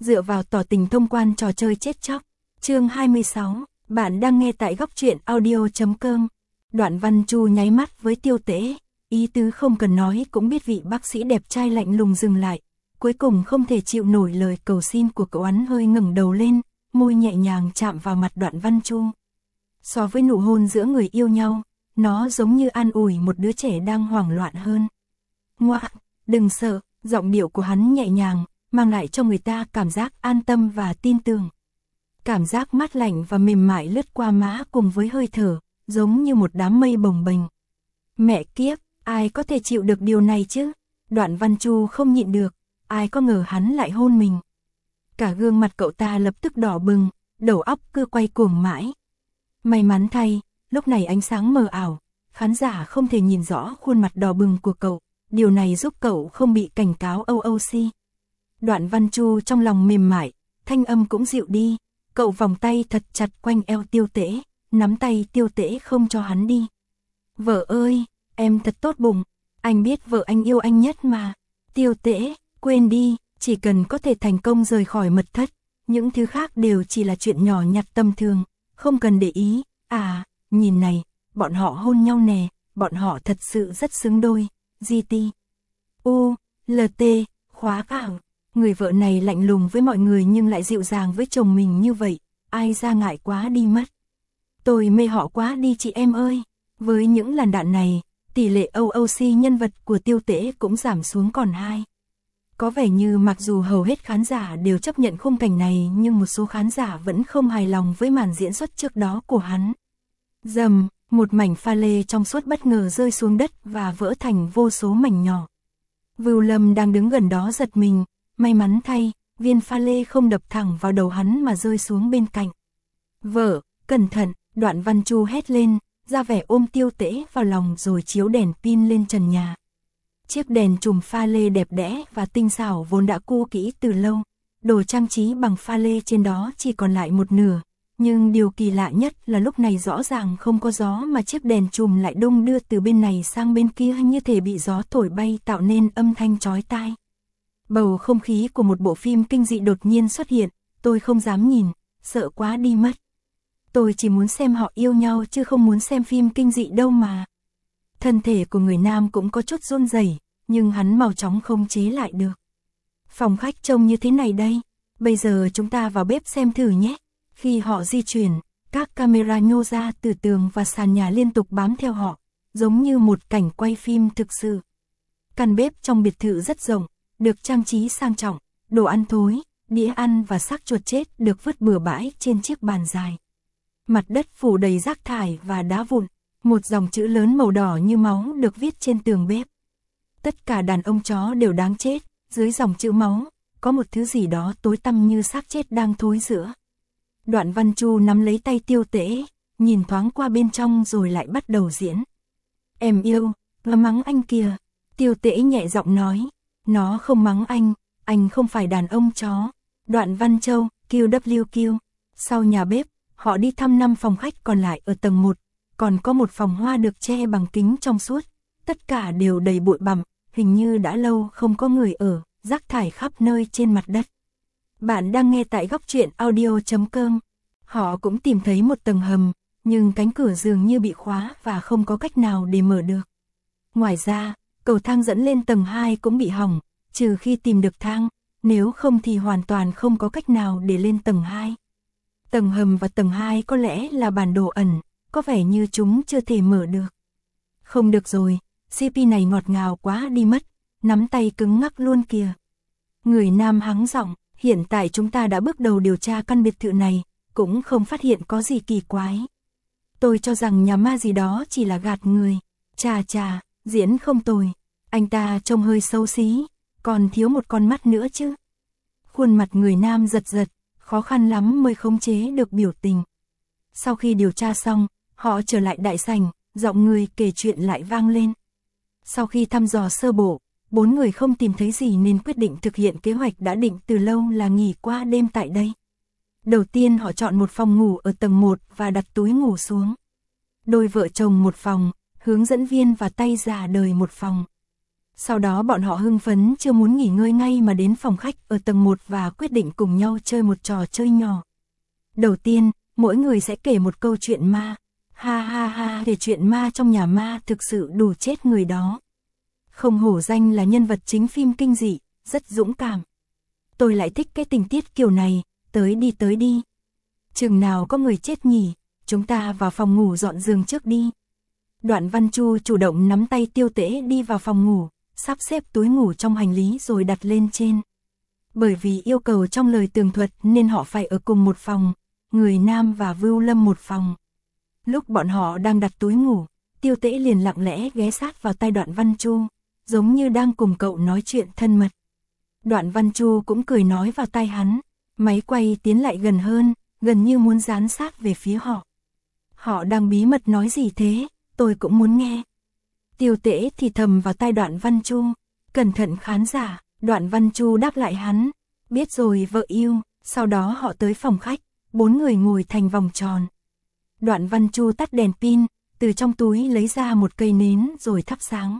dựa vào tỏ tình thông quan trò chơi chết chóc. Chương 26, bạn đang nghe tại góc truyện audio.com. Đoạn Văn Chu nháy mắt với Tiêu Tễ, ý tứ không cần nói cũng biết vị bác sĩ đẹp trai lạnh lùng dừng lại. Cuối cùng không thể chịu nổi lời cầu xin của cậu, hắn hơi ngẩng đầu lên, môi nhẹ nhàng chạm vào mặt Đoạn Văn Chu. So với nụ hôn giữa người yêu nhau, nó giống như an ủi một đứa trẻ đang hoảng loạn hơn. Ngoạ, đừng sợ, giọng điệu của hắn nhẹ nhàng, mang lại cho người ta cảm giác an tâm và tin tưởng. Cảm giác mát lạnh và mềm mại lướt qua má cùng với hơi thở, giống như một đám mây bồng bềnh. Mẹ kiếp, ai có thể chịu được điều này chứ? Đoạn Văn Chu không nhịn được, ai có ngờ hắn lại hôn mình. Cả gương mặt cậu ta lập tức đỏ bừng, đầu óc cứ quay cuồng mãi. May mắn thay, lúc này ánh sáng mờ ảo, khán giả không thể nhìn rõ khuôn mặt đỏ bừng của cậu, điều này giúp cậu không bị cảnh cáo OOC. Đoạn Văn Chu trong lòng mềm mại, thanh âm cũng dịu đi, cậu vòng tay thật chặt quanh eo Tiêu Tễ, nắm tay Tiêu Tễ không cho hắn đi. Vợ ơi, em thật tốt bụng, anh biết vợ anh yêu anh nhất mà. Tiêu Tễ, quên đi, chỉ cần có thể thành công rời khỏi mật thất, những thứ khác đều chỉ là chuyện nhỏ nhặt tầm thường, không cần để ý. À, nhìn này, bọn họ hôn nhau nè, bọn họ thật sự rất xứng đôi. GT U LT khóa cảng. Người vợ này lạnh lùng với mọi người nhưng lại dịu dàng với chồng mình như vậy, ai ra ngại quá đi mất. Tôi mê họ quá đi chị em ơi. Với những làn đạn này, tỷ lệ OOC nhân vật của Tiêu Tễ cũng giảm xuống còn 2. Có vẻ như mặc dù hầu hết khán giả đều chấp nhận khung cảnh này nhưng một số khán giả vẫn không hài lòng với màn diễn xuất trước đó của hắn. Rầm, một mảnh pha lê trong suốt bất ngờ rơi xuống đất và vỡ thành vô số mảnh nhỏ. Vưu Lâm đang đứng gần đó giật mình, may mắn thay, viên pha lê không đập thẳng vào đầu hắn mà rơi xuống bên cạnh. Vợ, cẩn thận, Đoạn Văn Chu hét lên, ra vẻ ôm Tiêu Tễ vào lòng rồi chiếu đèn pin lên trần nhà. Chiếc đèn chùm pha lê đẹp đẽ và tinh xảo vốn đã cũ kỹ từ lâu, đồ trang trí bằng pha lê trên đó chỉ còn lại một nửa. Nhưng điều kỳ lạ nhất là lúc này rõ ràng không có gió mà chiếc đèn chùm lại đung đưa từ bên này sang bên kia như thể bị gió thổi bay tạo nên âm thanh chói tai. Bầu không khí của một bộ phim kinh dị đột nhiên xuất hiện, tôi không dám nhìn, sợ quá đi mất. Tôi chỉ muốn xem họ yêu nhau chứ không muốn xem phim kinh dị đâu mà. Thân thể của người nam cũng có chút run rẩy, nhưng hắn mau chóng không chế lại được. Phòng khách trông như thế này đây, bây giờ chúng ta vào bếp xem thử nhé. Khi họ di chuyển, các camera nhô ra từ tường và sàn nhà liên tục bám theo họ, giống như một cảnh quay phim thực sự. Căn bếp trong biệt thự rất rộng, được trang trí sang trọng, đồ ăn thối, đĩa ăn và xác chuột chết được vứt bừa bãi trên chiếc bàn dài. Mặt đất phủ đầy rác thải và đá vụn, một dòng chữ lớn màu đỏ như máu được viết trên tường bếp. Tất cả đàn ông chó đều đáng chết, dưới dòng chữ máu, có một thứ gì đó tối tăm như xác chết đang thối rữa. Đoạn Văn Chu nắm lấy tay Tiêu Tễ, nhìn thoáng qua bên trong rồi lại bắt đầu diễn. Em yêu, nó mắng anh kìa. Tiêu Tễ nhẹ giọng nói, nó không mắng anh không phải đàn ông chó. Đoạn Văn Châu, QWQ. Sau nhà bếp, họ đi thăm 5 phòng khách còn lại ở tầng 1, còn có một phòng hoa được che bằng kính trong suốt. Tất cả đều đầy bụi bặm, hình như đã lâu không có người ở, rác thải khắp nơi trên mặt đất. Bạn đang nghe tại góc truyện audio.com. Họ cũng tìm thấy một tầng hầm, nhưng cánh cửa dường như bị khóa và không có cách nào để mở được. Ngoài ra, cầu thang dẫn lên tầng 2 cũng bị hỏng, trừ khi tìm được thang, nếu không thì hoàn toàn không có cách nào để lên tầng 2. Tầng hầm và tầng 2 có lẽ là bản đồ ẩn, có vẻ như chúng chưa thể mở được. Không được rồi, CP này ngọt ngào quá đi mất, nắm tay cứng ngắc luôn kìa. Người nam hắng giọng, hiện tại chúng ta đã bước đầu điều tra căn biệt thự này, cũng không phát hiện có gì kỳ quái. Tôi cho rằng nhà ma gì đó chỉ là gạt người. Chà, diễn không tồi. Anh ta trông hơi xấu xí, còn thiếu một con mắt nữa chứ. Khuôn mặt người nam giật giật, khó khăn lắm mới khống chế được biểu tình. Sau khi điều tra xong, họ trở lại đại sảnh, giọng người kể chuyện lại vang lên. Sau khi thăm dò sơ bộ, 4 người không tìm thấy gì nên quyết định thực hiện kế hoạch đã định từ lâu là nghỉ qua đêm tại đây. Đầu tiên họ chọn một phòng ngủ ở tầng 1 và đặt túi ngủ xuống. Đôi vợ chồng một phòng, hướng dẫn viên và tay già đời một phòng. Sau đó bọn họ hưng phấn chưa muốn nghỉ ngơi ngay mà đến phòng khách ở tầng 1 và quyết định cùng nhau chơi một trò chơi nhỏ. Đầu tiên, mỗi người sẽ kể một câu chuyện ma. Ha ha ha, kể chuyện ma trong nhà ma thực sự đủ chết người đó. Không hổ danh là nhân vật chính phim kinh dị, rất dũng cảm. Tôi lại thích cái tình tiết kiểu này, tới đi. Chừng nào có người chết nhỉ, chúng ta vào phòng ngủ dọn giường trước đi. Đoạn Văn Chu chủ động nắm tay Tiêu Tễ đi vào phòng ngủ, sắp xếp túi ngủ trong hành lý rồi đặt lên trên. Bởi vì yêu cầu trong lời tường thuật nên họ phải ở cùng một phòng, người nam và Vưu Lâm một phòng. Lúc bọn họ đang đặt túi ngủ, Tiêu Tễ liền lặng lẽ ghé sát vào tai Đoạn Văn Chu, giống như đang cùng cậu nói chuyện thân mật. Đoạn Văn Chu cũng cười nói vào tai hắn, máy quay tiến lại gần hơn, gần như muốn dán sát về phía họ. Họ đang bí mật nói gì thế, tôi cũng muốn nghe. Tiêu Tễ thì thầm vào tai Đoạn Văn Chu, cẩn thận khán giả. Đoạn Văn Chu đáp lại hắn, biết rồi vợ yêu. Sau đó họ tới phòng khách, 4 người ngồi thành vòng tròn. Đoạn Văn Chu tắt đèn pin, từ trong túi lấy ra một cây nến rồi thắp sáng.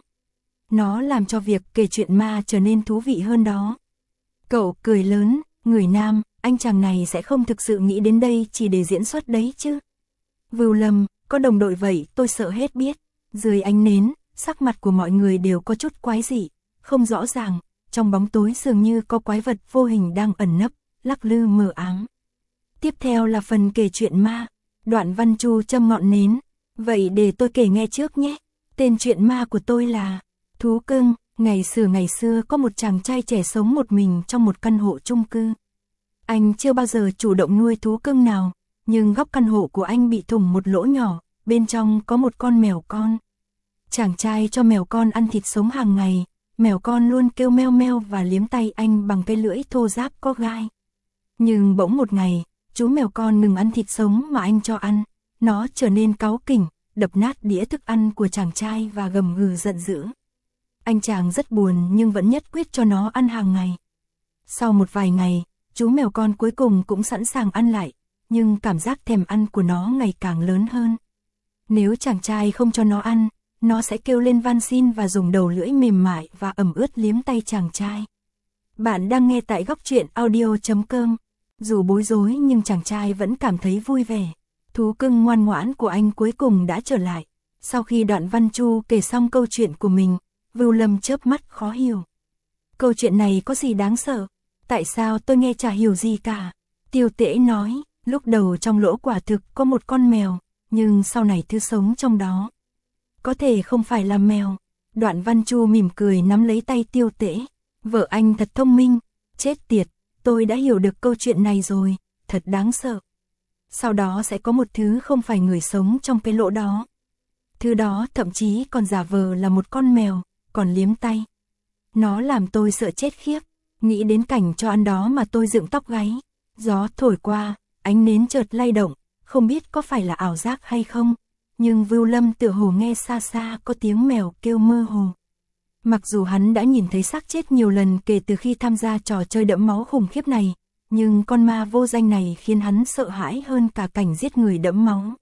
Nó làm cho việc kể chuyện ma trở nên thú vị hơn đó. Cậu cười lớn, người nam, anh chàng này sẽ không thực sự nghĩ đến đây chỉ để diễn xuất đấy chứ. Vưu Lâm, có đồng đội vậy tôi sợ hết biết. Dưới ánh nến, sắc mặt của mọi người đều có chút quái dị, không rõ ràng, trong bóng tối dường như có quái vật vô hình đang ẩn nấp, lắc lư mờ ám. Tiếp theo là phần kể chuyện ma. Đoạn Văn Chu châm ngọn nến, vậy để tôi kể nghe trước nhé. Tên chuyện ma của tôi là Thú Cưng. Ngày xưa có một chàng trai trẻ sống một mình trong một căn hộ chung cư. Anh chưa bao giờ chủ động nuôi thú cưng nào, nhưng góc căn hộ của anh bị thủng một lỗ nhỏ, bên trong có một con mèo con. Chàng trai cho mèo con ăn thịt sống hàng ngày, mèo con luôn kêu meo meo và liếm tay anh bằng cái lưỡi thô ráp có gai. Nhưng bỗng một ngày, chú mèo con ngừng ăn thịt sống mà anh cho ăn, nó trở nên cáu kỉnh, đập nát đĩa thức ăn của chàng trai và gầm gừ giận dữ. Anh chàng rất buồn nhưng vẫn nhất quyết cho nó ăn hàng ngày. Sau một vài ngày, chú mèo con cuối cùng cũng sẵn sàng ăn lại, nhưng cảm giác thèm ăn của nó ngày càng lớn hơn. Nếu chàng trai không cho nó ăn, nó sẽ kêu lên van xin và dùng đầu lưỡi mềm mại và ẩm ướt liếm tay chàng trai. Bạn đang nghe tại Góc Truyện Audio.com. Dù bối rối nhưng chàng trai vẫn cảm thấy vui vẻ. Thú cưng ngoan ngoãn của anh cuối cùng đã trở lại. Sau khi Đoạn Văn Chu kể xong câu chuyện của mình, Vưu Lâm chớp mắt khó hiểu. Câu chuyện này có gì đáng sợ? Tại sao tôi nghe chả hiểu gì cả? Tiêu Tễ nói, lúc đầu trong lỗ quả thực có một con mèo, nhưng sau này thứ sống trong đó có thể không phải là mèo. Đoạn Văn Chu mỉm cười nắm lấy tay Tiêu Tễ. Vợ anh thật thông minh, chết tiệt, tôi đã hiểu được câu chuyện này rồi, thật đáng sợ. Sau đó sẽ có một thứ không phải người sống trong cái lỗ đó. Thứ đó thậm chí còn giả vờ là một con mèo, còn liếm tay. Nó làm tôi sợ chết khiếp, nghĩ đến cảnh cho ăn đó mà tôi dựng tóc gáy. Gió thổi qua, ánh nến chợt lay động, không biết có phải là ảo giác hay không, nhưng Vưu Lâm tựa hồ nghe xa xa có tiếng mèo kêu mơ hồ. Mặc dù hắn đã nhìn thấy xác chết nhiều lần kể từ khi tham gia trò chơi đẫm máu khủng khiếp này, nhưng con ma vô danh này khiến hắn sợ hãi hơn cả cảnh giết người đẫm máu.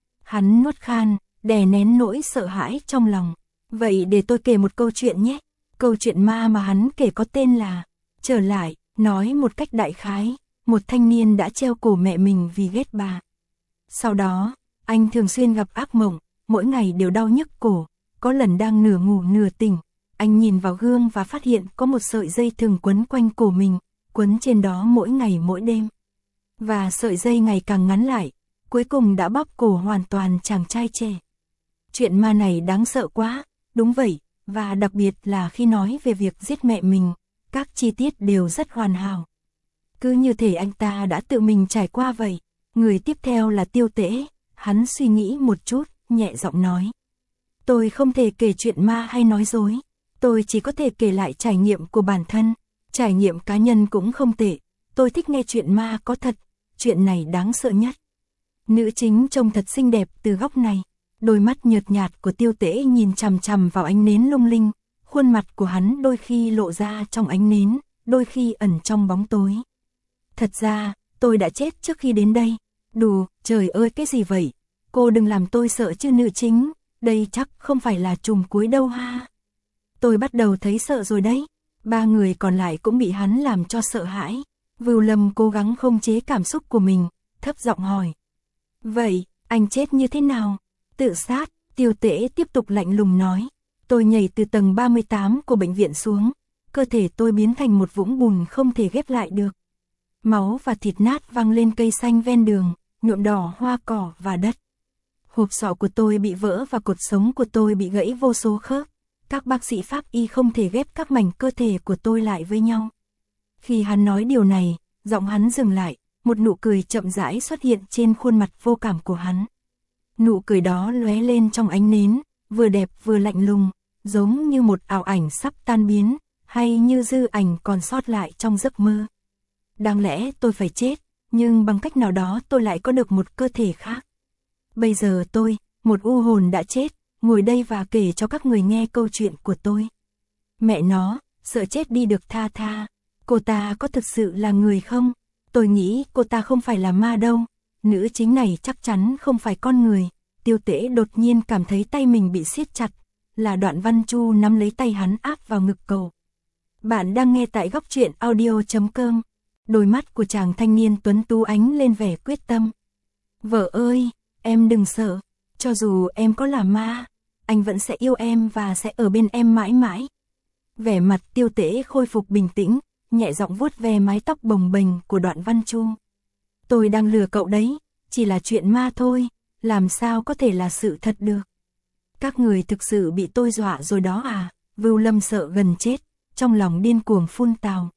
Hắn nuốt khan, đè nén nỗi sợ hãi trong lòng. Vậy để tôi kể một câu chuyện nhé. Câu chuyện ma mà hắn kể có tên là Trở Lại. Nói một cách đại khái, một thanh niên đã treo cổ mẹ mình vì ghét bà. Sau đó, anh thường xuyên gặp ác mộng, mỗi ngày đều đau nhức cổ. Có lần đang nửa ngủ nửa tỉnh, anh nhìn vào gương và phát hiện có một sợi dây thừng quấn quanh cổ mình, quấn trên đó mỗi ngày mỗi đêm. Và sợi dây ngày càng ngắn lại, cuối cùng đã bóp cổ hoàn toàn chàng trai trẻ. Chuyện ma này đáng sợ quá, đúng vậy, và đặc biệt là khi nói về việc giết mẹ mình, các chi tiết đều rất hoàn hảo. Cứ như thể anh ta đã tự mình trải qua vậy. Người tiếp theo là Tiêu Tễ, hắn suy nghĩ một chút, nhẹ giọng nói. Tôi không thể kể chuyện ma hay nói dối, tôi chỉ có thể kể lại trải nghiệm của bản thân, trải nghiệm cá nhân cũng không tệ, tôi thích nghe chuyện ma có thật, chuyện này đáng sợ nhất. Nữ chính trông thật xinh đẹp từ góc này, đôi mắt nhợt nhạt của Tiêu Tễ nhìn chằm chằm vào ánh nến lung linh, khuôn mặt của hắn đôi khi lộ ra trong ánh nến, đôi khi ẩn trong bóng tối. Thật ra, tôi đã chết trước khi đến đây. Đù, trời ơi cái gì vậy? Cô đừng làm tôi sợ chứ nữ chính, đây chắc không phải là trùm cuối đâu ha. Tôi bắt đầu thấy sợ rồi đấy. Ba người còn lại cũng bị hắn làm cho sợ hãi. Vưu Lâm cố gắng không chế cảm xúc của mình, thấp giọng hỏi. Vậy, anh chết như thế nào? Tự sát, Tiêu Tễ tiếp tục lạnh lùng nói. Tôi nhảy từ tầng 38 của bệnh viện xuống, cơ thể tôi biến thành một vũng bùn không thể ghép lại được. Máu và thịt nát văng lên cây xanh ven đường, nhuộm đỏ hoa cỏ và đất. Hộp sọ của tôi bị vỡ và cột sống của tôi bị gãy vô số khớp. Các bác sĩ pháp y không thể ghép các mảnh cơ thể của tôi lại với nhau. Khi hắn nói điều này, giọng hắn dừng lại, một nụ cười chậm rãi xuất hiện trên khuôn mặt vô cảm của hắn. Nụ cười đó lóe lên trong ánh nến, vừa đẹp vừa lạnh lùng, giống như một ảo ảnh sắp tan biến, hay như dư ảnh còn sót lại trong giấc mơ. Đáng lẽ tôi phải chết, nhưng bằng cách nào đó tôi lại có được một cơ thể khác. Bây giờ tôi, một u hồn đã chết, ngồi đây và kể cho các người nghe câu chuyện của tôi. Mẹ nó, sợ chết đi được tha tha. Cô ta có thực sự là người không? Tôi nghĩ cô ta không phải là ma đâu. Nữ chính này chắc chắn không phải con người. Tiêu Tễ đột nhiên cảm thấy tay mình bị siết chặt. Là Đoạn Văn Chu nắm lấy tay hắn áp vào ngực cậu. Bạn đang nghe tại góc truyện audio.com. Đôi mắt của chàng thanh niên tuấn tú ánh lên vẻ quyết tâm. Vợ ơi, em đừng sợ. Cho dù em có là ma, anh vẫn sẽ yêu em và sẽ ở bên em mãi mãi. Vẻ mặt Tiêu Tễ khôi phục bình tĩnh, nhẹ giọng vuốt ve mái tóc bồng bềnh của Đoạn Văn Chu. Tôi đang lừa cậu đấy, chỉ là chuyện ma thôi, làm sao có thể là sự thật được. Các người thực sự bị tôi dọa rồi đó à? Vưu Lâm sợ gần chết, trong lòng điên cuồng phun tào.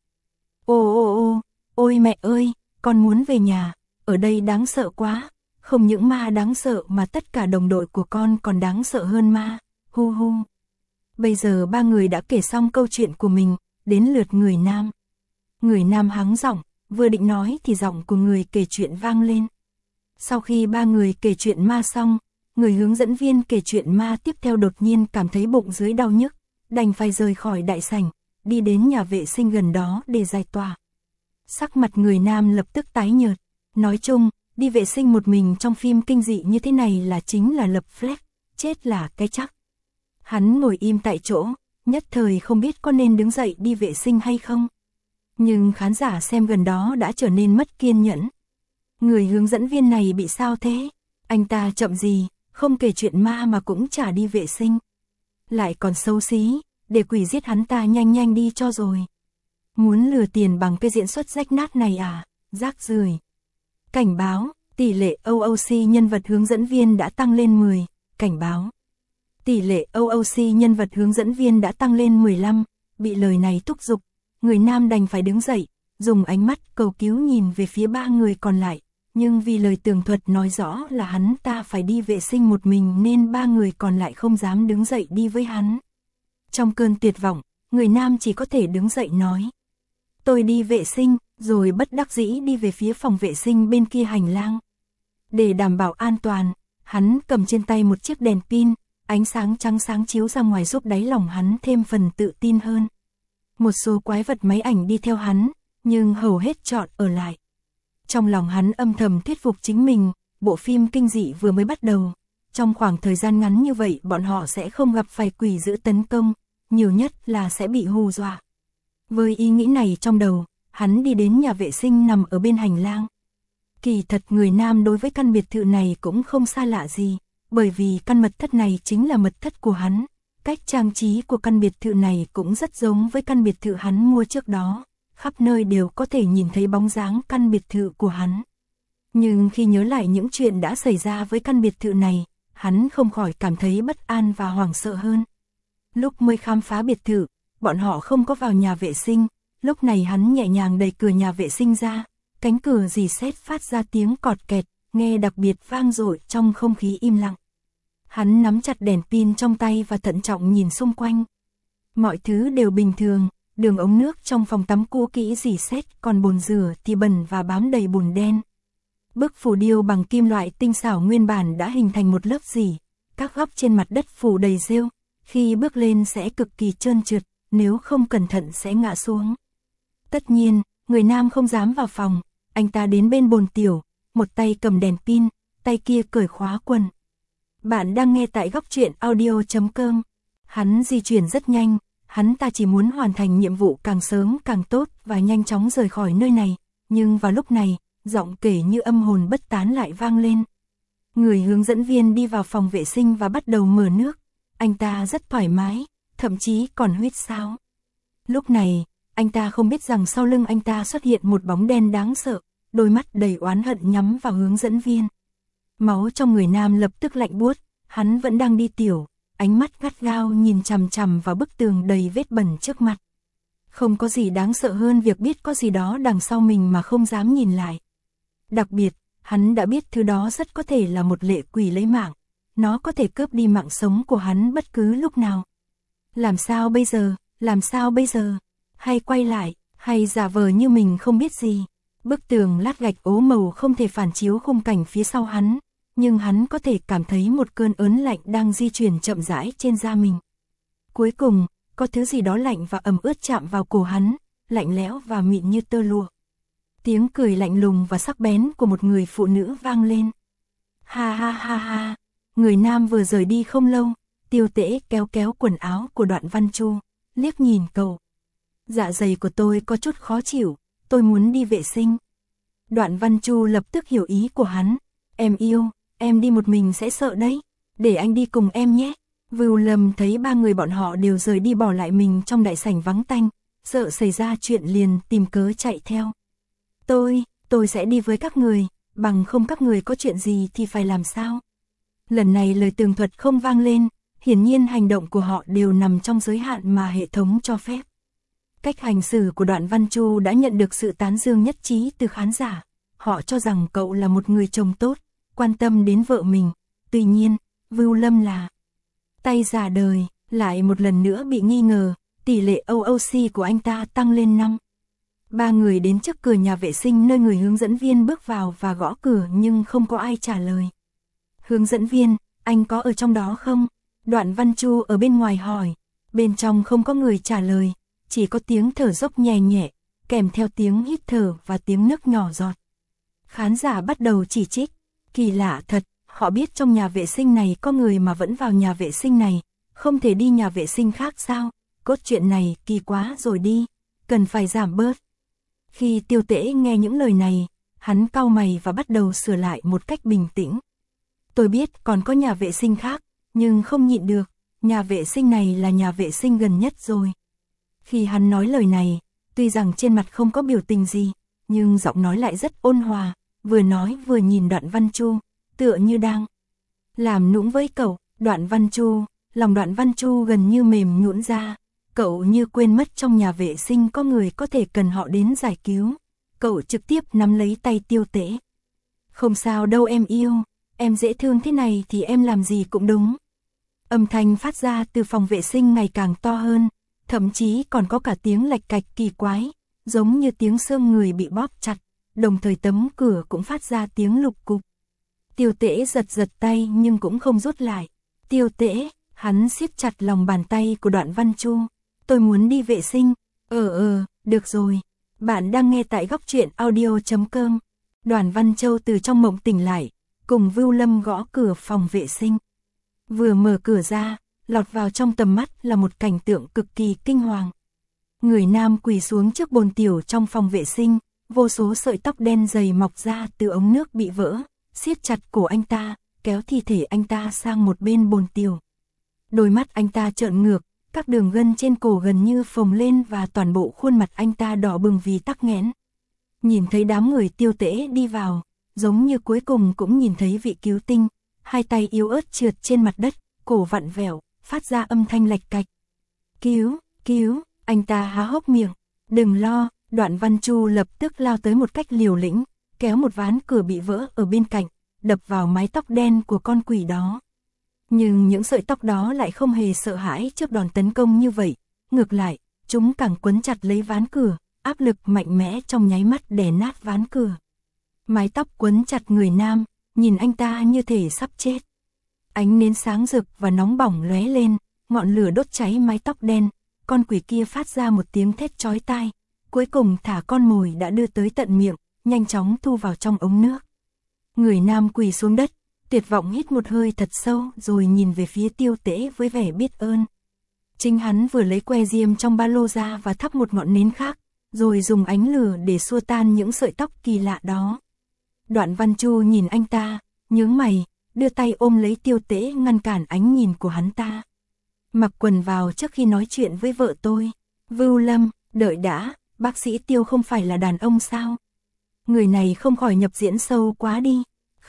Ôi mẹ ơi, con muốn về nhà, ở đây đáng sợ quá. Không những ma đáng sợ mà tất cả đồng đội của con còn đáng sợ hơn ma. Hu hu. Bây giờ ba người đã kể xong câu chuyện của mình, đến lượt người nam. Người nam hắng giọng, vừa định nói thì giọng của người kể chuyện vang lên. Sau khi ba người kể chuyện ma xong, người hướng dẫn viên kể chuyện ma tiếp theo đột nhiên cảm thấy bụng dưới đau nhức, đành phải rời khỏi đại sảnh, đi đến nhà vệ sinh gần đó để giải tỏa. Sắc mặt người nam lập tức tái nhợt, nói chung, đi vệ sinh một mình trong phim kinh dị như thế này là chính là lập flag, chết là cái chắc. Hắn ngồi im tại chỗ, nhất thời không biết có nên đứng dậy đi vệ sinh hay không. Nhưng khán giả xem gần đó đã trở nên mất kiên nhẫn. Người hướng dẫn viên này bị sao thế? Anh ta chậm gì, không kể chuyện ma mà cũng chả đi vệ sinh. Lại còn xấu xí, để quỷ giết hắn ta nhanh nhanh đi cho rồi. Muốn lừa tiền bằng cái diễn xuất rách nát này à? Rác rưởi. Cảnh báo, tỷ lệ OOC nhân vật hướng dẫn viên đã tăng lên 10. Cảnh báo. Tỷ lệ OOC nhân vật hướng dẫn viên đã tăng lên 15. Bị lời này thúc giục, người nam đành phải đứng dậy, dùng ánh mắt cầu cứu nhìn về phía ba người còn lại. Nhưng vì lời tường thuật nói rõ là hắn ta phải đi vệ sinh một mình nên ba người còn lại không dám đứng dậy đi với hắn. Trong cơn tuyệt vọng, người nam chỉ có thể đứng dậy nói. Tôi đi vệ sinh, rồi bất đắc dĩ đi về phía phòng vệ sinh bên kia hành lang. Để đảm bảo an toàn, hắn cầm trên tay một chiếc đèn pin, ánh sáng trắng sáng chiếu ra ngoài giúp đáy lòng hắn thêm phần tự tin hơn. Một số quái vật máy ảnh đi theo hắn, nhưng hầu hết chọn ở lại. Trong lòng hắn âm thầm thuyết phục chính mình, bộ phim kinh dị vừa mới bắt đầu. Trong khoảng thời gian ngắn như vậy bọn họ sẽ không gặp phải quỷ dữ tấn công, nhiều nhất là sẽ bị hù dọa. Với ý nghĩ này trong đầu, hắn đi đến nhà vệ sinh nằm ở bên hành lang. Kỳ thật người nam đối với căn biệt thự này cũng không xa lạ gì, bởi vì căn mật thất này chính là mật thất của hắn. Cách trang trí của căn biệt thự này cũng rất giống với căn biệt thự hắn mua trước đó, khắp nơi đều có thể nhìn thấy bóng dáng căn biệt thự của hắn. Nhưng khi nhớ lại những chuyện đã xảy ra với căn biệt thự này, hắn không khỏi cảm thấy bất an và hoảng sợ hơn. Lúc mới khám phá biệt thự, bọn họ không có vào nhà vệ sinh, lúc này hắn nhẹ nhàng đẩy cửa nhà vệ sinh ra, cánh cửa rì sét phát ra tiếng cọt kẹt, nghe đặc biệt vang dội trong không khí im lặng. Hắn nắm chặt đèn pin trong tay và thận trọng nhìn xung quanh. Mọi thứ đều bình thường, đường ống nước trong phòng tắm cũ kỹ rỉ sét, còn bồn rửa thì bẩn và bám đầy bùn đen. Bức phủ điêu bằng kim loại tinh xảo nguyên bản đã hình thành một lớp rỉ, các góc trên mặt đất phủ đầy rêu, khi bước lên sẽ cực kỳ trơn trượt, nếu không cẩn thận sẽ ngã xuống. Tất nhiên, người nam không dám vào phòng, anh ta đến bên bồn tiểu, một tay cầm đèn pin, tay kia cởi khóa quần. Bạn đang nghe tại góc truyện audio.com. Hắn di chuyển rất nhanh, hắn ta chỉ muốn hoàn thành nhiệm vụ càng sớm càng tốt và nhanh chóng rời khỏi nơi này, nhưng vào lúc này, giọng kể như âm hồn bất tán lại vang lên. Người hướng dẫn viên đi vào phòng vệ sinh và bắt đầu mở nước, anh ta rất thoải mái, thậm chí còn huýt sáo. Lúc này, anh ta không biết rằng sau lưng anh ta xuất hiện một bóng đen đáng sợ, đôi mắt đầy oán hận nhắm vào hướng dẫn viên. Máu trong người nam lập tức lạnh buốt, hắn vẫn đang đi tiểu, ánh mắt gắt gao nhìn chằm chằm vào bức tường đầy vết bẩn trước mặt. Không có gì đáng sợ hơn việc biết có gì đó đằng sau mình mà không dám nhìn lại. Đặc biệt, hắn đã biết thứ đó rất có thể là một lệ quỷ lấy mạng, nó có thể cướp đi mạng sống của hắn bất cứ lúc nào. Làm sao bây giờ, làm sao bây giờ? Hay quay lại, hay giả vờ như mình không biết gì? Bức tường lát gạch ố màu không thể phản chiếu khung cảnh phía sau hắn, nhưng hắn có thể cảm thấy một cơn ớn lạnh đang di chuyển chậm rãi trên da mình. Cuối cùng, có thứ gì đó lạnh và ẩm ướt chạm vào cổ hắn, lạnh lẽo và mịn như tơ lụa. Tiếng cười lạnh lùng và sắc bén của một người phụ nữ vang lên. Ha ha ha ha, người nam vừa rời đi không lâu, Tiêu Tễ kéo kéo quần áo của Đoạn Văn Chu, liếc nhìn cậu. Dạ dày của tôi có chút khó chịu, tôi muốn đi vệ sinh. Đoạn Văn Chu lập tức hiểu ý của hắn. Em yêu, em đi một mình sẽ sợ đấy, để anh đi cùng em nhé. Vưu Lâm thấy ba người bọn họ đều rời đi bỏ lại mình trong đại sảnh vắng tanh, sợ xảy ra chuyện liền tìm cớ chạy theo. Tôi sẽ đi với các người, bằng không các người có chuyện gì thì phải làm sao? Lần này lời tường thuật không vang lên, hiển nhiên hành động của họ đều nằm trong giới hạn mà hệ thống cho phép. Cách hành xử của Đoạn Văn Chu đã nhận được sự tán dương nhất trí từ khán giả. Họ cho rằng cậu là một người chồng tốt, quan tâm đến vợ mình. Tuy nhiên, Vưu Lâm là tay giả đời, lại một lần nữa bị nghi ngờ, tỷ lệ OOC của anh ta tăng lên 5. Ba người đến trước cửa nhà vệ sinh nơi người hướng dẫn viên bước vào và gõ cửa nhưng không có ai trả lời. Hướng dẫn viên, anh có ở trong đó không? Đoạn Văn Chu ở bên ngoài hỏi. Bên trong không có người trả lời, chỉ có tiếng thở dốc nhẹ nhẹ, kèm theo tiếng hít thở và tiếng nước nhỏ giọt. Khán giả bắt đầu chỉ trích. Kỳ lạ thật, họ biết trong nhà vệ sinh này có người mà vẫn vào nhà vệ sinh này, không thể đi nhà vệ sinh khác sao? Cốt truyện này kỳ quá rồi đi, cần phải giảm bớt. Khi Tiêu Tễ nghe những lời này, hắn cau mày và bắt đầu sửa lại một cách bình tĩnh. Tôi biết còn có nhà vệ sinh khác, nhưng không nhịn được, nhà vệ sinh này là nhà vệ sinh gần nhất rồi. Khi hắn nói lời này, tuy rằng trên mặt không có biểu tình gì, nhưng giọng nói lại rất ôn hòa, vừa nói vừa nhìn Đoạn Văn Chu, tựa như đang làm nũng với cậu. Đoạn Văn Chu, lòng Đoạn Văn Chu gần như mềm nhũn ra, cậu như quên mất trong nhà vệ sinh có người có thể cần họ đến giải cứu. Cậu trực tiếp nắm lấy tay Tiêu Tễ. Không sao đâu em yêu, em dễ thương thế này thì em làm gì cũng đúng. Âm thanh phát ra từ phòng vệ sinh ngày càng to hơn, thậm chí còn có cả tiếng lạch cạch kỳ quái, giống như tiếng xương người bị bóp chặt, đồng thời tấm cửa cũng phát ra tiếng lục cục. Tiêu Tễ giật giật tay nhưng cũng không rút lại. Tiêu Tễ, hắn siết chặt lòng bàn tay của Đoạn Văn Chu. Tôi muốn đi vệ sinh. Được rồi. Bạn đang nghe tại góc truyện audio.com. Đoàn Văn Châu từ trong mộng tỉnh lại, cùng Vưu Lâm gõ cửa phòng vệ sinh. Vừa mở cửa ra, lọt vào trong tầm mắt là một cảnh tượng cực kỳ kinh hoàng. Người nam quỳ xuống trước bồn tiểu trong phòng vệ sinh, vô số sợi tóc đen dày mọc ra từ ống nước bị vỡ, siết chặt cổ anh ta, kéo thi thể anh ta sang một bên bồn tiểu. Đôi mắt anh ta trợn ngược, các đường gân trên cổ gần như phồng lên và toàn bộ khuôn mặt anh ta đỏ bừng vì tắc nghẽn. Nhìn thấy đám người Tiêu Tễ đi vào, giống như cuối cùng cũng nhìn thấy vị cứu tinh, hai tay yếu ớt trượt trên mặt đất, cổ vặn vẹo, phát ra âm thanh lạch cạch. Cứu, anh ta há hốc miệng. Đừng lo, Đoạn Văn Chu lập tức lao tới một cách liều lĩnh, kéo một ván cửa bị vỡ ở bên cạnh, đập vào mái tóc đen của con quỷ đó. Nhưng những sợi tóc đó lại không hề sợ hãi trước đòn tấn công như vậy, ngược lại, chúng càng quấn chặt lấy ván cửa, áp lực mạnh mẽ trong nháy mắt đè nát ván cửa. Mái tóc quấn chặt người nam, nhìn anh ta như thể sắp chết. Ánh nến sáng rực và nóng bỏng lóe lên, ngọn lửa đốt cháy mái tóc đen, con quỷ kia phát ra một tiếng thét chói tai, cuối cùng thả con mồi đã đưa tới tận miệng, nhanh chóng thu vào trong ống nước. Người nam quỳ xuống đất, tuyệt vọng hít một hơi thật sâu rồi nhìn về phía Tiêu Tễ với vẻ biết ơn. Chính hắn vừa lấy que diêm trong ba lô ra và thắp một ngọn nến khác, rồi dùng ánh lửa để xua tan những sợi tóc kỳ lạ đó. Đoạn Văn Chu nhìn anh ta, nhướng mày, đưa tay ôm lấy Tiêu Tễ ngăn cản ánh nhìn của hắn ta. Mặc quần vào trước khi nói chuyện với vợ tôi. Vưu Lâm, đợi đã, bác sĩ Tiêu không phải là đàn ông sao? Người này không khỏi nhập diễn sâu quá đi.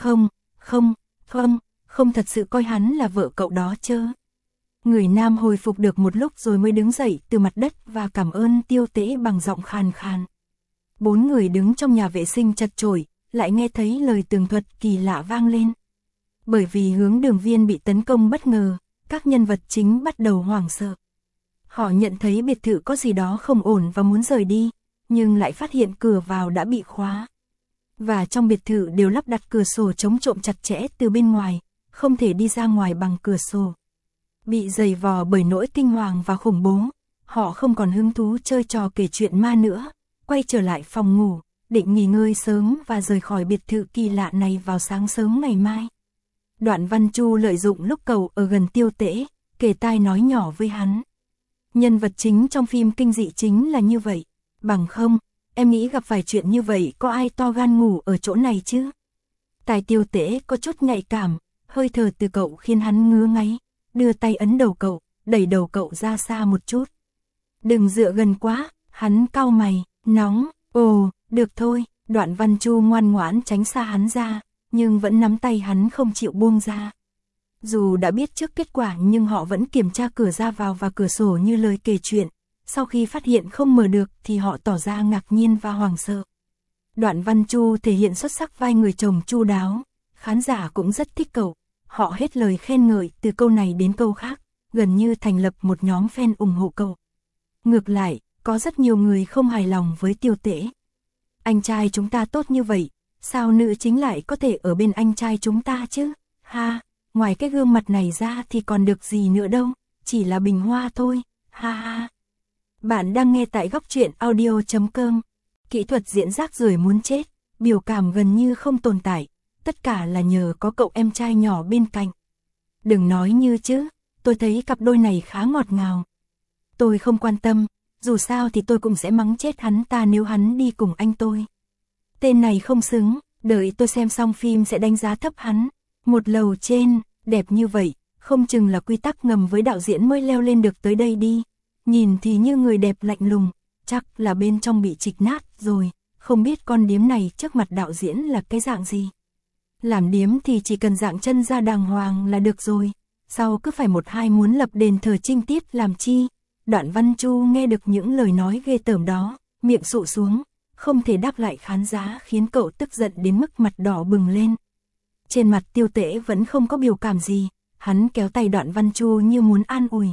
Không thật sự coi hắn là vợ cậu đó chớ. Người nam hồi phục được một lúc rồi mới đứng dậy từ mặt đất và cảm ơn Tiêu Tễ bằng giọng khàn khàn. 4 người đứng trong nhà vệ sinh chật chội, lại nghe thấy lời tường thuật kỳ lạ vang lên. Bởi vì hướng Đường Viên bị tấn công bất ngờ, các nhân vật chính bắt đầu hoảng sợ. Họ nhận thấy biệt thự có gì đó không ổn và muốn rời đi, nhưng lại phát hiện cửa vào đã bị khóa. Và trong biệt thự đều lắp đặt cửa sổ chống trộm chặt chẽ từ bên ngoài, không thể đi ra ngoài bằng cửa sổ. Bị giày vò bởi nỗi kinh hoàng và khủng bố, họ không còn hứng thú chơi trò kể chuyện ma nữa, quay trở lại phòng ngủ, định nghỉ ngơi sớm và rời khỏi biệt thự kỳ lạ này vào sáng sớm ngày mai. Đoạn Văn Chu lợi dụng lúc cậu ở gần Tiêu Tễ, kề tai nói nhỏ với hắn. Nhân vật chính trong phim kinh dị chính là như vậy, bằng không, em nghĩ gặp phải chuyện như vậy có ai to gan ngủ ở chỗ này chứ? Tai Tiêu Tễ có chút nhạy cảm, hơi thở từ cậu khiến hắn ngứa ngáy, đưa tay ấn đầu cậu, đẩy đầu cậu ra xa một chút. Đừng dựa gần quá, hắn cau mày, nóng, ồ, được thôi, Đoạn Văn Chu ngoan ngoãn tránh xa hắn ra, nhưng vẫn nắm tay hắn không chịu buông ra. Dù đã biết trước kết quả nhưng họ vẫn kiểm tra cửa ra vào và cửa sổ như lời kể chuyện, sau khi phát hiện không mở được thì họ tỏ ra ngạc nhiên và hoảng sợ. Đoạn Văn Chu thể hiện xuất sắc vai người chồng chu đáo, khán giả cũng rất thích cậu, họ hết lời khen ngợi từ câu này đến câu khác, gần như thành lập một nhóm fan ủng hộ cậu. Ngược lại, có rất nhiều người không hài lòng với Tiêu Tễ. Anh trai chúng ta tốt như vậy, sao nữ chính lại có thể ở bên anh trai chúng ta chứ? Ha, ngoài cái gương mặt này ra thì còn được gì nữa đâu, chỉ là bình hoa thôi, ha ha. Bạn đang nghe tại góc truyện audio.com. Kỹ thuật diễn rác rưởi muốn chết, biểu cảm gần như không tồn tại, tất cả là nhờ có cậu em trai nhỏ bên cạnh. Đừng nói như chứ, tôi thấy cặp đôi này khá ngọt ngào. Tôi không quan tâm, dù sao thì tôi cũng sẽ mắng chết hắn ta nếu hắn đi cùng anh tôi. Tên này không xứng, đợi tôi xem xong phim sẽ đánh giá thấp hắn. Một lầu trên, đẹp như vậy, không chừng là quy tắc ngầm với đạo diễn mới leo lên được tới đây đi. Nhìn thì như người đẹp lạnh lùng, chắc là bên trong bị trịch nát rồi, không biết con điếm này trước mặt đạo diễn là cái dạng gì. Làm điếm thì chỉ cần dạng chân ra đàng hoàng là được rồi, sau cứ phải một hai muốn lập đền thờ trinh tiết làm chi. Đoạn Văn Chu nghe được những lời nói ghê tởm đó, miệng sụ xuống, không thể đáp lại khán giả khiến cậu tức giận đến mức mặt đỏ bừng lên. Trên mặt Tiêu Tễ vẫn không có biểu cảm gì, hắn kéo tay Đoạn Văn Chu như muốn an ủi.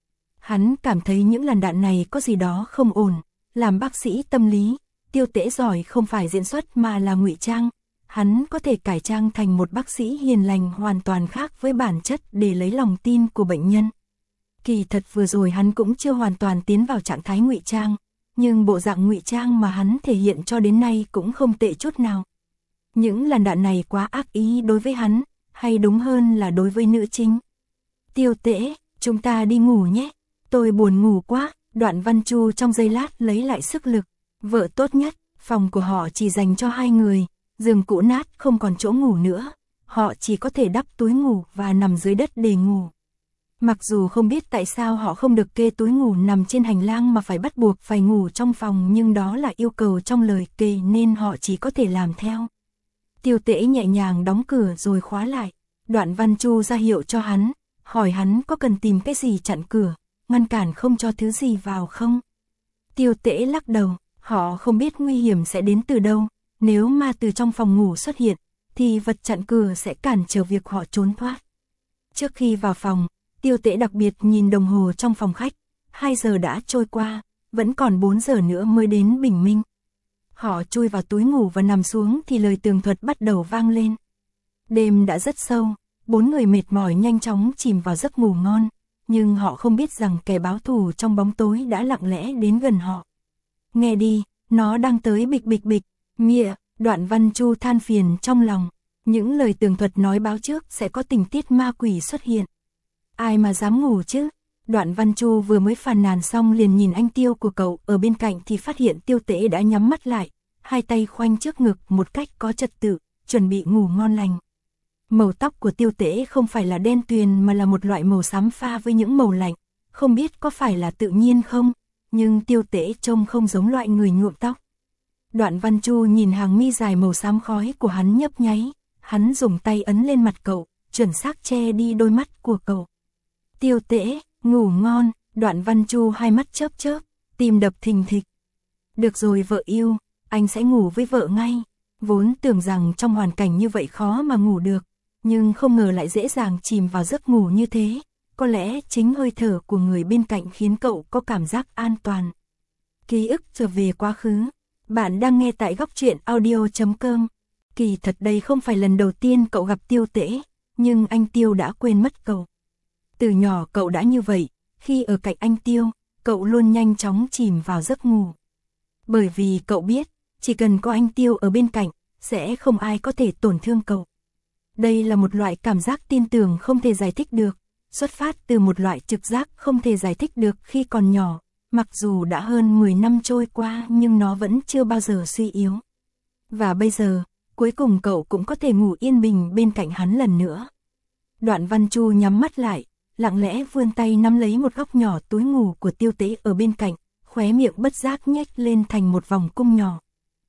Hắn cảm thấy những làn đạn này có gì đó không ổn, làm bác sĩ tâm lý, Tiêu Tễ giỏi không phải diễn xuất mà là ngụy trang. Hắn có thể cải trang thành một bác sĩ hiền lành hoàn toàn khác với bản chất để lấy lòng tin của bệnh nhân. Kỳ thật vừa rồi hắn cũng chưa hoàn toàn tiến vào trạng thái ngụy trang, nhưng bộ dạng ngụy trang mà hắn thể hiện cho đến nay cũng không tệ chút nào. Những làn đạn này quá ác ý đối với hắn, hay đúng hơn là đối với nữ chính. Tiêu Tễ, chúng ta đi ngủ nhé, tôi buồn ngủ quá. Đoạn Văn Chu trong giây lát lấy lại sức lực. Vợ tốt nhất, phòng của họ chỉ dành cho 2 người, giường cũ nát không còn chỗ ngủ nữa, họ chỉ có thể đắp túi ngủ và nằm dưới đất để ngủ. Mặc dù không biết tại sao họ không được kê túi ngủ nằm trên hành lang mà phải bắt buộc phải ngủ trong phòng, nhưng đó là yêu cầu trong lời kê nên họ chỉ có thể làm theo. Tiêu Tễ nhẹ nhàng đóng cửa rồi khóa lại. Đoạn Văn Chu ra hiệu cho hắn, hỏi hắn có cần tìm cái gì chặn cửa, ngăn cản không cho thứ gì vào không. Tiêu Tễ lắc đầu, họ không biết nguy hiểm sẽ đến từ đâu, nếu ma từ trong phòng ngủ xuất hiện, thì vật chặn cửa sẽ cản trở việc họ trốn thoát. Trước khi vào phòng, Tiêu Tễ đặc biệt nhìn đồng hồ trong phòng khách, 2 giờ đã trôi qua, vẫn còn 4 giờ nữa mới đến bình minh. Họ chui vào túi ngủ và nằm xuống thì lời tường thuật bắt đầu vang lên. Đêm đã rất sâu, 4 người mệt mỏi nhanh chóng chìm vào giấc ngủ ngon, nhưng họ không biết rằng kẻ báo thù trong bóng tối đã lặng lẽ đến gần họ. Nghe đi, nó đang tới bịch bịch bịch, mịa, Đoạn Văn Chu than phiền trong lòng. Những lời tường thuật nói báo trước sẽ có tình tiết ma quỷ xuất hiện. Ai mà dám ngủ chứ? Đoạn Văn Chu vừa mới phàn nàn xong liền nhìn anh Tiêu của cậu ở bên cạnh thì phát hiện Tiêu Tễ đã nhắm mắt lại, hai tay khoanh trước ngực một cách có trật tự, chuẩn bị ngủ ngon lành. Màu tóc của Tiêu Tễ không phải là đen tuyền mà là một loại màu xám pha với những màu lạnh, không biết có phải là tự nhiên không, nhưng Tiêu Tễ trông không giống loại người nhuộm tóc. Đoạn Văn Chu nhìn hàng mi dài màu xám khói của hắn nhấp nháy, hắn dùng tay ấn lên mặt cậu, chuẩn xác che đi đôi mắt của cậu. Tiêu Tễ, ngủ ngon. Đoạn Văn Chu hai mắt chớp chớp, tim đập thình thịch. Được rồi vợ yêu, anh sẽ ngủ với vợ ngay. Vốn tưởng rằng trong hoàn cảnh như vậy khó mà ngủ được, nhưng không ngờ lại dễ dàng chìm vào giấc ngủ như thế. Có lẽ chính hơi thở của người bên cạnh khiến cậu có cảm giác an toàn. Ký ức trở về quá khứ. Bạn đang nghe tại góc truyện audio.com. Kỳ thật đây không phải lần đầu tiên cậu gặp Tiêu Tễ, nhưng anh Tiêu đã quên mất cậu. Từ nhỏ cậu đã như vậy, khi ở cạnh anh Tiêu, cậu luôn nhanh chóng chìm vào giấc ngủ. Bởi vì cậu biết, chỉ cần có anh Tiêu ở bên cạnh, sẽ không ai có thể tổn thương cậu. Đây là một loại cảm giác tin tưởng không thể giải thích được, xuất phát từ một loại trực giác không thể giải thích được khi còn nhỏ, mặc dù đã hơn 10 năm trôi qua nhưng nó vẫn chưa bao giờ suy yếu. Và bây giờ, cuối cùng cậu cũng có thể ngủ yên bình bên cạnh hắn lần nữa. Đoạn Văn Chu nhắm mắt lại, lặng lẽ vươn tay nắm lấy một góc nhỏ túi ngủ của Tiêu Tễ ở bên cạnh, khóe miệng bất giác nhếch lên thành một vòng cung nhỏ.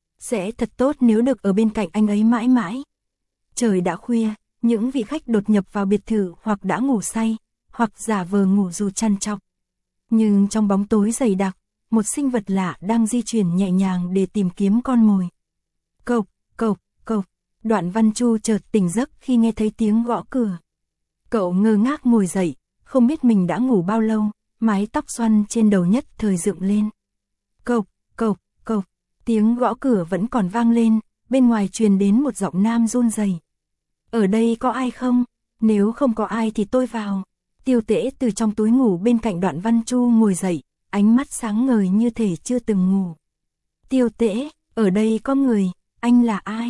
Sẽ thật tốt nếu được ở bên cạnh anh ấy mãi mãi. Trời đã khuya, những vị khách đột nhập vào biệt thự hoặc đã ngủ say, hoặc giả vờ ngủ dù trằn trọc. Nhưng trong bóng tối dày đặc, một sinh vật lạ đang di chuyển nhẹ nhàng để tìm kiếm con mồi. Cộc, cộc, cộc. Đoạn Văn Chu chợt tỉnh giấc khi nghe thấy tiếng gõ cửa. Cậu ngơ ngác ngồi dậy, không biết mình đã ngủ bao lâu, mái tóc xoăn trên đầu nhất thời dựng lên. Cộc, cộc, cộc. Tiếng gõ cửa vẫn còn vang lên, bên ngoài truyền đến một giọng nam run rẩy. Ở đây có ai không? Nếu không có ai thì tôi vào. Tiêu Tễ từ trong túi ngủ bên cạnh Đoạn Văn Chu ngồi dậy, ánh mắt sáng ngời như thể chưa từng ngủ. Tiêu Tễ, ở đây có người, anh là ai?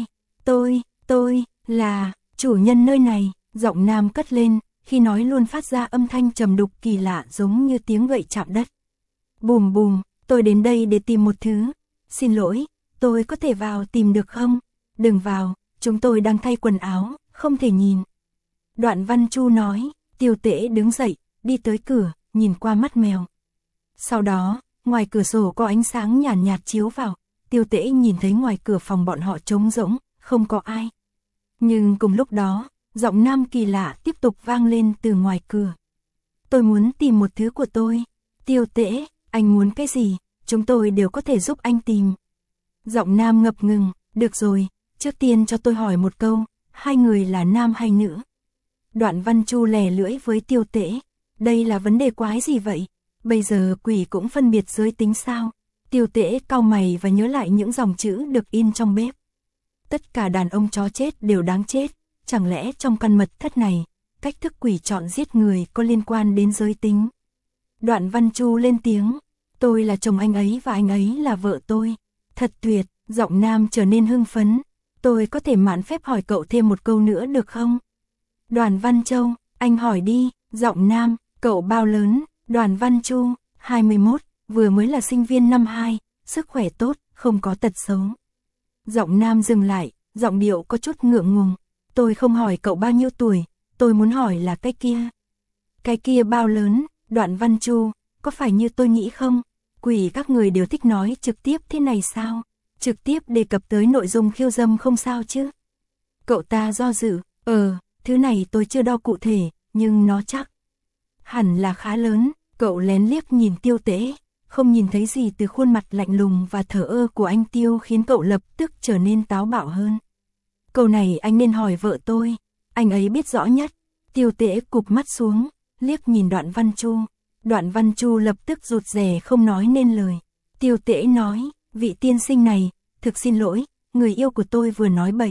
Tôi là chủ nhân nơi này. Giọng nam cất lên, khi nói luôn phát ra âm thanh trầm đục kỳ lạ giống như tiếng gậy chạm đất. Bùm bùm, tôi đến đây để tìm một thứ. Xin lỗi, tôi có thể vào tìm được không? Đừng vào, chúng tôi đang thay quần áo, không thể nhìn. Đoạn Văn Chu nói. Tiêu Tễ đứng dậy, đi tới cửa, nhìn qua mắt mèo. Sau đó, ngoài cửa sổ có ánh sáng nhàn nhạt chiếu vào, Tiêu Tễ nhìn thấy ngoài cửa phòng bọn họ trống rỗng, không có ai. Nhưng cùng lúc đó, giọng nam kỳ lạ tiếp tục vang lên từ ngoài cửa. Tôi muốn tìm một thứ của tôi. Tiêu Tễ, anh muốn cái gì, chúng tôi đều có thể giúp anh tìm. Giọng nam ngập ngừng, được rồi, trước tiên cho tôi hỏi một câu, hai người là nam hay nữ? Đoạn Văn Chu lè lưỡi với Tiêu Tễ. Đây là vấn đề quái gì vậy? Bây giờ quỷ cũng phân biệt giới tính sao? Tiêu Tễ cau mày và nhớ lại những dòng chữ được in trong bếp. Tất cả đàn ông chó chết đều đáng chết. Chẳng lẽ trong căn mật thất này, cách thức quỷ chọn giết người có liên quan đến giới tính? Đoạn Văn Chu lên tiếng. Tôi là chồng anh ấy và anh ấy là vợ tôi. Thật tuyệt, giọng nam trở nên hưng phấn. Tôi có thể mạn phép hỏi cậu thêm một câu nữa được không? Đoàn Văn Châu, anh hỏi đi. Giọng nam, cậu bao lớn? Đoàn Văn Chu, 21, vừa mới là sinh viên năm 2, sức khỏe tốt, không có tật xấu. Giọng nam dừng lại, giọng điệu có chút ngượng ngùng. Tôi không hỏi cậu bao nhiêu tuổi, tôi muốn hỏi là cái kia. Cái kia bao lớn? Đoạn Văn Chu, có phải như tôi nghĩ không? Quỷ các người đều thích nói trực tiếp thế này sao? Trực tiếp đề cập tới nội dung khiêu dâm không sao chứ? Cậu ta do dự, thứ này tôi chưa đo cụ thể, nhưng nó chắc hẳn là khá lớn. Cậu lén liếc nhìn Tiêu Tễ, không nhìn thấy gì từ khuôn mặt lạnh lùng và thờ ơ của anh Tiêu khiến cậu lập tức trở nên táo bạo hơn. Câu này anh nên hỏi vợ tôi, anh ấy biết rõ nhất. Tiêu Tễ cụp mắt xuống, liếc nhìn Đoạn Văn Chu. Đoạn Văn Chu lập tức rụt rè không nói nên lời. Tiêu Tễ nói, vị tiên sinh này, thực xin lỗi, người yêu của tôi vừa nói bậy.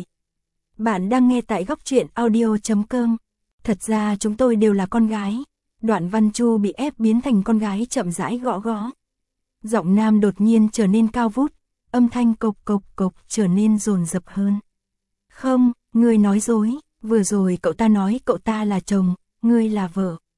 Bạn đang nghe tại góc truyện audio.com. Thật ra chúng tôi đều là con gái. Đoạn Văn Chu bị ép biến thành con gái chậm rãi gõ gõ. Giọng nam đột nhiên trở nên cao vút, âm thanh cộc cộc cộc trở nên dồn dập hơn. Không, ngươi nói dối, vừa rồi cậu ta nói cậu ta là chồng, ngươi là vợ.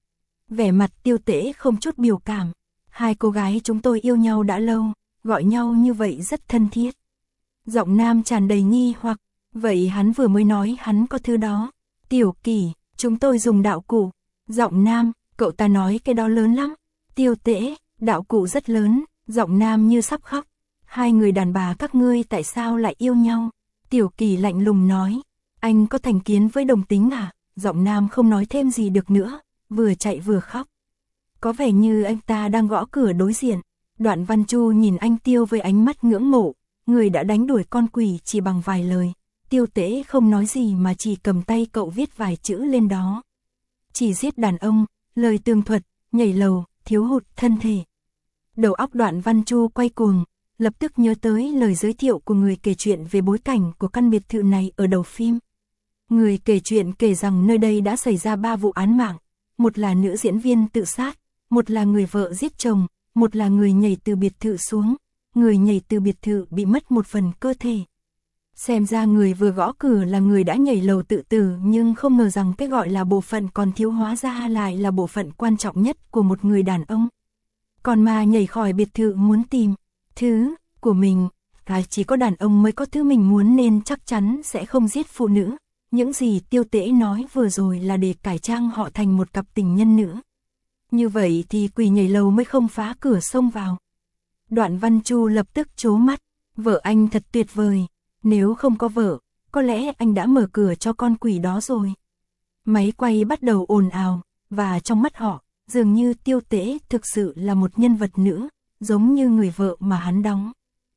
Vẻ mặt Tiêu Tễ không chút biểu cảm. Hai cô gái chúng tôi yêu nhau đã lâu, gọi nhau như vậy rất thân thiết. Giọng nam tràn đầy nghi hoặc, vậy hắn vừa mới nói hắn có thứ đó. Tiểu Kỳ, chúng tôi dùng đạo cụ. Giọng nam, cậu ta nói cái đó lớn lắm. Tiêu Tễ, đạo cụ rất lớn. Giọng nam như sắp khóc. Hai người đàn bà các ngươi tại sao lại yêu nhau? Tiểu Kỳ lạnh lùng nói, anh có thành kiến với đồng tính à? Giọng nam không nói thêm gì được nữa, vừa chạy vừa khóc. Có vẻ như anh ta đang gõ cửa đối diện. Đoạn Văn Chu nhìn anh Tiêu với ánh mắt ngưỡng mộ, người đã đánh đuổi con quỷ chỉ bằng vài lời. Tiêu Tễ không nói gì mà chỉ cầm tay cậu viết vài chữ lên đó. Chỉ giết đàn ông, lời tường thuật, nhảy lầu, thiếu hụt thân thể. Đầu óc Đoạn Văn Chu quay cuồng, lập tức nhớ tới lời giới thiệu của người kể chuyện về bối cảnh của căn biệt thự này ở đầu phim. Người kể chuyện kể rằng nơi đây đã xảy ra 3 vụ án mạng, một là nữ diễn viên tự sát, một là người vợ giết chồng, một là người nhảy từ biệt thự xuống, người nhảy từ biệt thự bị mất một phần cơ thể. Xem ra người vừa gõ cửa là người đã nhảy lầu tự tử, nhưng không ngờ rằng cái gọi là bộ phận còn thiếu hóa ra lại là bộ phận quan trọng nhất của một người đàn ông. Còn mà nhảy khỏi biệt thự muốn tìm thứ của mình, chỉ có đàn ông mới có thứ mình muốn nên chắc chắn sẽ không giết phụ nữ. Những gì Tiêu Tễ nói vừa rồi là để cải trang họ thành một cặp tình nhân nữ. Như vậy thì quỷ nhảy lầu mới không phá cửa xông vào. Đoạn Văn Chu lập tức trố mắt, vợ anh thật tuyệt vời, nếu không có vợ, có lẽ anh đã mở cửa cho con quỷ đó rồi. Máy quay bắt đầu ồn ào, và trong mắt họ, dường như Tiêu Tễ thực sự là một nhân vật nữ, giống như người vợ mà hắn đóng.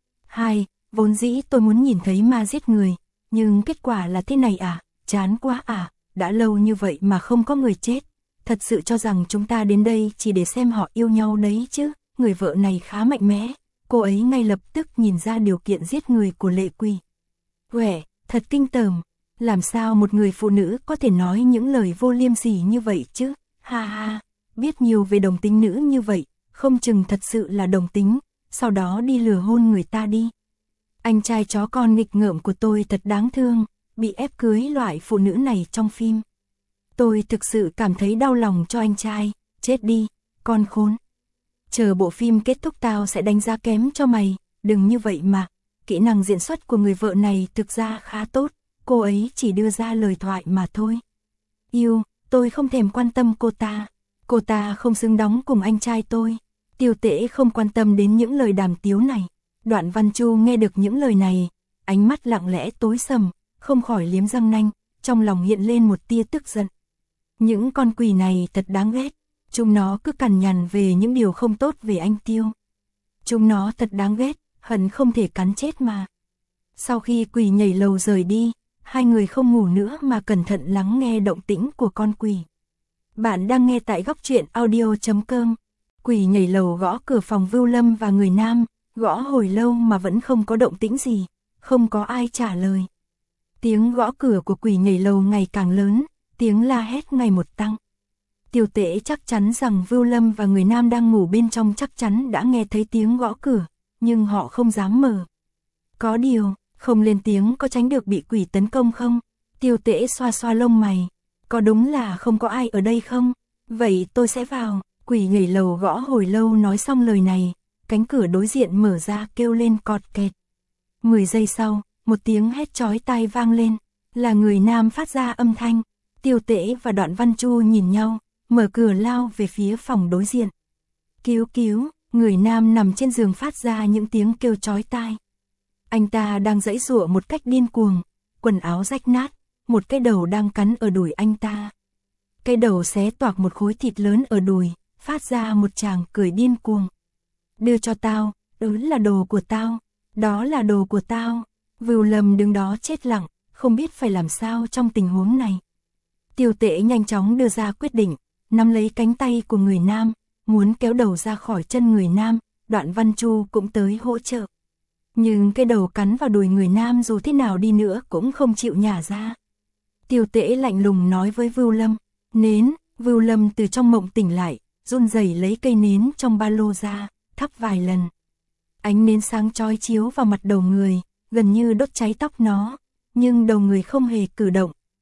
Vốn dĩ tôi muốn nhìn thấy ma giết người, nhưng kết quả là thế này à, chán quá à, đã lâu như vậy mà không có người chết. Thật sự cho rằng chúng ta đến đây chỉ để xem họ yêu nhau đấy chứ. Người vợ này khá mạnh mẽ, cô ấy ngay lập tức nhìn ra điều kiện giết người của Lệ Quỳ. Uể, thật kinh tởm, làm sao một người phụ nữ có thể nói những lời vô liêm sỉ như vậy chứ, ha ha, biết nhiều về đồng tính nữ như vậy, không chừng thật sự là đồng tính, sau đó đi lừa hôn người ta đi. Anh trai chó con nghịch ngợm của tôi thật đáng thương, bị ép cưới loại phụ nữ này trong phim. Tôi thực sự cảm thấy đau lòng cho anh trai, chết đi, con khốn. Chờ bộ phim kết thúc tao sẽ đánh giá kém cho mày, đừng như vậy mà. Kỹ năng diễn xuất của người vợ này thực ra khá tốt, cô ấy chỉ đưa ra lời thoại mà thôi. Yêu, tôi không thèm quan tâm cô ta không xứng đóng cùng anh trai tôi. Tiêu Tễ không quan tâm đến những lời đàm tiếu này. Đoạn Văn Chu nghe được những lời này, ánh mắt lặng lẽ tối sầm, không khỏi liếm răng nanh, trong lòng hiện lên một tia tức giận. Những con quỷ này thật đáng ghét, chúng nó cứ cằn nhằn về những điều không tốt về anh Tiêu. Chúng nó thật đáng ghét, hận không thể cắn chết mà. Sau khi quỷ nhảy lầu rời đi, hai người không ngủ nữa mà cẩn thận lắng nghe động tĩnh của con quỷ. Bạn đang nghe tại Góc Truyện Audio.com. Quỷ nhảy lầu gõ cửa phòng Vưu Lâm và người nam, gõ hồi lâu mà vẫn không có động tĩnh gì, không có ai trả lời. Tiếng gõ cửa của quỷ nhảy lầu ngày càng lớn, tiếng la hét ngày một tăng. Tiêu Tễ chắc chắn rằng Vưu Lâm và người nam đang ngủ bên trong chắc chắn đã nghe thấy tiếng gõ cửa, nhưng họ không dám mở. Có điều, không lên tiếng có tránh được bị quỷ tấn công không? Tiêu Tễ xoa xoa lông mày, có đúng là không có ai ở đây không? Vậy tôi sẽ vào. Quỷ nhảy lầu gõ hồi lâu nói xong lời này, cánh cửa đối diện mở ra kêu lên cọt kẹt. 10 giây sau, một tiếng hét chói tai vang lên, là người nam phát ra âm thanh. Tiêu Tễ và Đoạn Văn Chu nhìn nhau, mở cửa lao về phía phòng đối diện. Cứu cứu, người nam nằm trên giường phát ra những tiếng kêu chói tai. Anh ta đang giãy giụa một cách điên cuồng, quần áo rách nát, một cái đầu đang cắn ở đùi anh ta. Cái đầu xé toạc một khối thịt lớn ở đùi, phát ra một tràng cười điên cuồng. Đưa cho tao, đó là đồ của tao, đó là đồ của tao. Vưu Lâm đứng đó chết lặng, không biết phải làm sao trong tình huống này. Tiêu Tễ nhanh chóng đưa ra quyết định, nắm lấy cánh tay của người nam, muốn kéo đầu ra khỏi chân người nam. Đoạn Văn Chu cũng tới hỗ trợ. Nhưng cái đầu cắn vào đùi người nam dù thế nào đi nữa cũng không chịu nhả ra. Tiêu Tễ lạnh lùng nói với Vưu Lâm, nến. Vưu Lâm từ trong mộng tỉnh lại, run rẩy lấy cây nến trong ba lô ra, thắp vài lần. Ánh nến sáng chói chiếu vào mặt đầu người, gần như đốt cháy tóc nó, nhưng đầu người không hề cử động,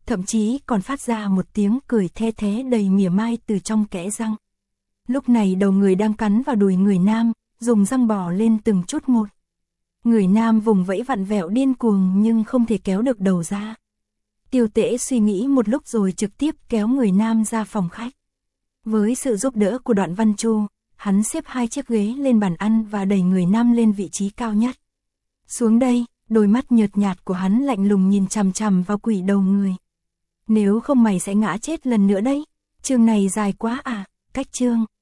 thậm chí còn phát ra một tiếng cười the thé đầy mỉa mai từ trong kẽ răng. Lúc này đầu người đang cắn vào đùi người nam, dùng răng bò lên từng chút một. Người nam vùng vẫy vặn vẹo điên cuồng nhưng không thể kéo được đầu ra. Tiêu Tễ suy nghĩ một lúc rồi trực tiếp kéo người nam ra phòng khách. Với sự giúp đỡ của Đoạn Văn Chu, hắn xếp 2 chiếc ghế lên bàn ăn và đẩy người nam lên vị trí cao nhất. Xuống đây, đôi mắt nhợt nhạt của hắn lạnh lùng nhìn chằm chằm vào quỷ đầu người. Nếu không mày sẽ ngã chết lần nữa đấy. Chương này dài quá à, cách chương.